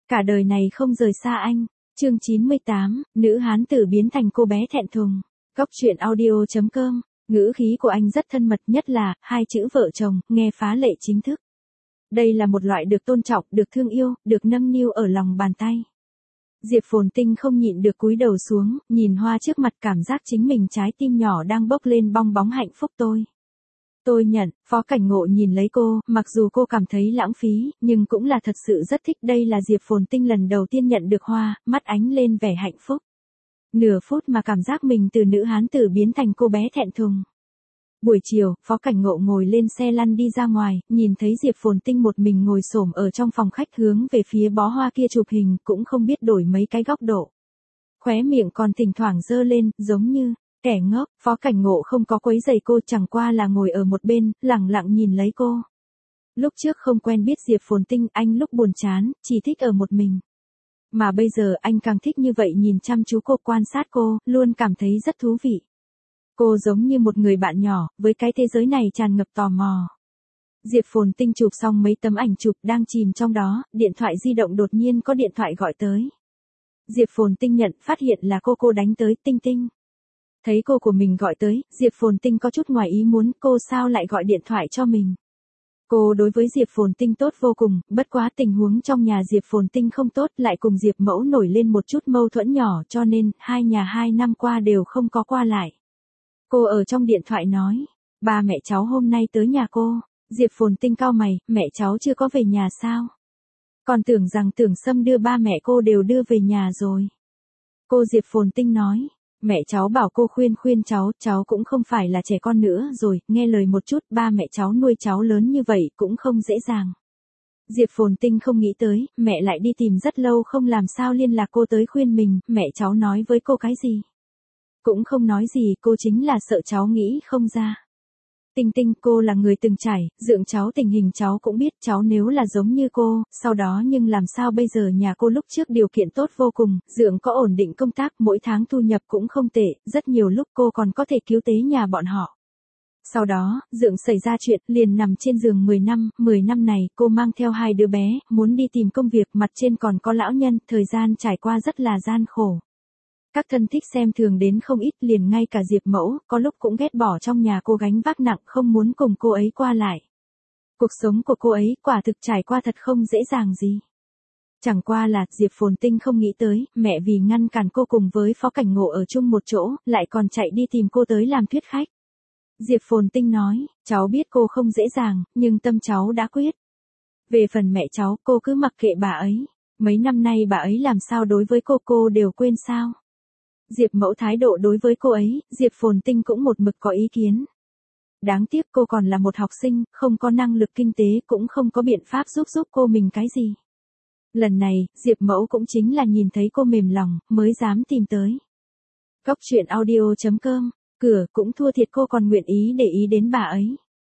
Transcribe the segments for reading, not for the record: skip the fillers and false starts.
Cả đời này không rời xa anh. Chương 98, nữ hán tử biến thành cô bé thẹn thùng. Góc truyện audio.com. Ngữ khí của anh rất thân mật, nhất là hai chữ vợ chồng, nghe phá lệ chính thức. Đây là một loại được tôn trọng, được thương yêu, được nâng niu ở lòng bàn tay. Diệp Phồn Tinh không nhịn được cúi đầu xuống, nhìn hoa trước mặt, cảm giác chính mình trái tim nhỏ đang bốc lên bong bóng hạnh phúc. Tôi nhận. Phó Cảnh Ngộ nhìn lấy cô, mặc dù cô cảm thấy lãng phí, nhưng cũng là thật sự rất thích. Đây là Diệp Phồn Tinh lần đầu tiên nhận được hoa, mắt ánh lên vẻ hạnh phúc. Nửa phút mà cảm giác mình từ nữ hán tử biến thành cô bé thẹn thùng. Buổi chiều, Phó Cảnh Ngộ ngồi lên xe lăn đi ra ngoài, nhìn thấy Diệp Phồn Tinh một mình ngồi xổm ở trong phòng khách hướng về phía bó hoa kia chụp hình, cũng không biết đổi mấy cái góc độ. Khóe miệng còn thỉnh thoảng giơ lên, giống như kẻ ngốc. Phó Cảnh Ngộ không có quấy rầy cô, chẳng qua là ngồi ở một bên, lẳng lặng nhìn lấy cô. Lúc trước không quen biết Diệp Phồn Tinh, anh lúc buồn chán, chỉ thích ở một mình. Mà bây giờ anh càng thích như vậy, nhìn chăm chú cô, quan sát cô, luôn cảm thấy rất thú vị. Cô giống như một người bạn nhỏ, với cái thế giới này tràn ngập tò mò. Diệp Phồn Tinh chụp xong mấy tấm ảnh chụp, đang chìm trong đó, điện thoại di động đột nhiên có điện thoại gọi tới. Diệp Phồn Tinh nhận, phát hiện là cô đánh tới. Tinh Tinh. Thấy cô của mình gọi tới, Diệp Phồn Tinh có chút ngoài ý muốn, cô sao lại gọi điện thoại cho mình. Cô đối với Diệp Phồn Tinh tốt vô cùng, bất quá tình huống trong nhà Diệp Phồn Tinh không tốt, lại cùng Diệp Mẫu nổi lên một chút mâu thuẫn nhỏ, cho nên, hai nhà 2 năm qua đều không có qua lại. Cô ở trong điện thoại nói, ba mẹ cháu hôm nay tới nhà cô. Diệp Phồn Tinh cau mày, mẹ cháu chưa có về nhà sao? Còn tưởng rằng Tưởng Sâm đưa ba mẹ cô đều đưa về nhà rồi. Cô Diệp Phồn Tinh nói, mẹ cháu bảo cô khuyên cháu cũng không phải là trẻ con nữa rồi, nghe lời một chút, ba mẹ cháu nuôi cháu lớn như vậy cũng không dễ dàng. Diệp Phồn Tinh không nghĩ tới, mẹ lại đi tìm rất lâu không làm sao liên lạc cô tới khuyên mình, mẹ cháu nói với cô cái gì? Cũng không nói gì, cô chính là sợ cháu nghĩ không ra. Tinh Tinh, cô là người từng trải, dượng cháu tình hình cháu cũng biết, cháu nếu là giống như cô, sau đó nhưng làm sao bây giờ, nhà cô lúc trước điều kiện tốt vô cùng, dượng có ổn định công tác, mỗi tháng thu nhập cũng không tệ, rất nhiều lúc cô còn có thể cứu tế nhà bọn họ. Sau đó, dượng xảy ra chuyện, liền nằm trên giường 10 năm này, cô mang theo 2 đứa bé, muốn đi tìm công việc, mặt trên còn có lão nhân, thời gian trải qua rất là gian khổ. Các thân thích xem thường đến không ít, liền ngay cả Diệp Mẫu, có lúc cũng ghét bỏ trong nhà cô gánh vác nặng, không muốn cùng cô ấy qua lại. Cuộc sống của cô ấy, quả thực trải qua thật không dễ dàng gì. Chẳng qua là, Diệp Phồn Tinh không nghĩ tới, mẹ vì ngăn cản cô cùng với Phó Cảnh Ngộ ở chung một chỗ, lại còn chạy đi tìm cô tới làm thuyết khách. Diệp Phồn Tinh nói, cháu biết cô không dễ dàng, nhưng tâm cháu đã quyết. Về phần mẹ cháu, cô cứ mặc kệ bà ấy. Mấy năm nay bà ấy làm sao đối với cô đều quên sao. Diệp Mẫu thái độ đối với cô ấy, Diệp Phồn Tinh cũng một mực có ý kiến. Đáng tiếc cô còn là một học sinh, không có năng lực kinh tế, cũng không có biện pháp giúp cô mình cái gì. Lần này, Diệp Mẫu cũng chính là nhìn thấy cô mềm lòng, mới dám tìm tới. Góc truyện audio.com, cửa cũng thua thiệt cô còn nguyện ý để ý đến bà ấy.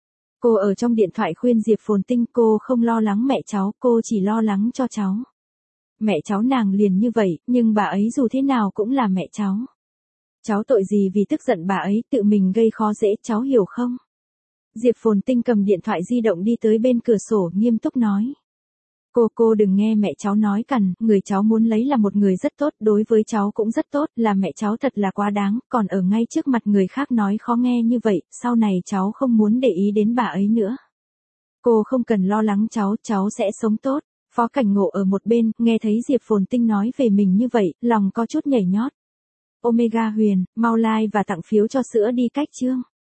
Cô ở trong điện thoại khuyên Diệp Phồn Tinh, cô không lo lắng mẹ cháu, cô chỉ lo lắng cho cháu. Mẹ cháu nàng liền như vậy, nhưng bà ấy dù thế nào cũng là mẹ cháu. Cháu tội gì vì tức giận bà ấy, tự mình gây khó dễ, cháu hiểu không? Diệp Phồn Tinh cầm điện thoại di động đi tới bên cửa sổ, nghiêm túc nói. Cô đừng nghe mẹ cháu nói cằn, người cháu muốn lấy là một người rất tốt, đối với cháu cũng rất tốt, là mẹ cháu thật là quá đáng, còn ở ngay trước mặt người khác nói khó nghe như vậy, sau này cháu không muốn để ý đến bà ấy nữa. Cô không cần lo lắng cháu sẽ sống tốt. Phó Cảnh Ngộ ở một bên, nghe thấy Diệp Phồn Tinh nói về mình như vậy, lòng có chút nhảy nhót. Omega Huyền, mau like và tặng phiếu cho sữa đi cách chương.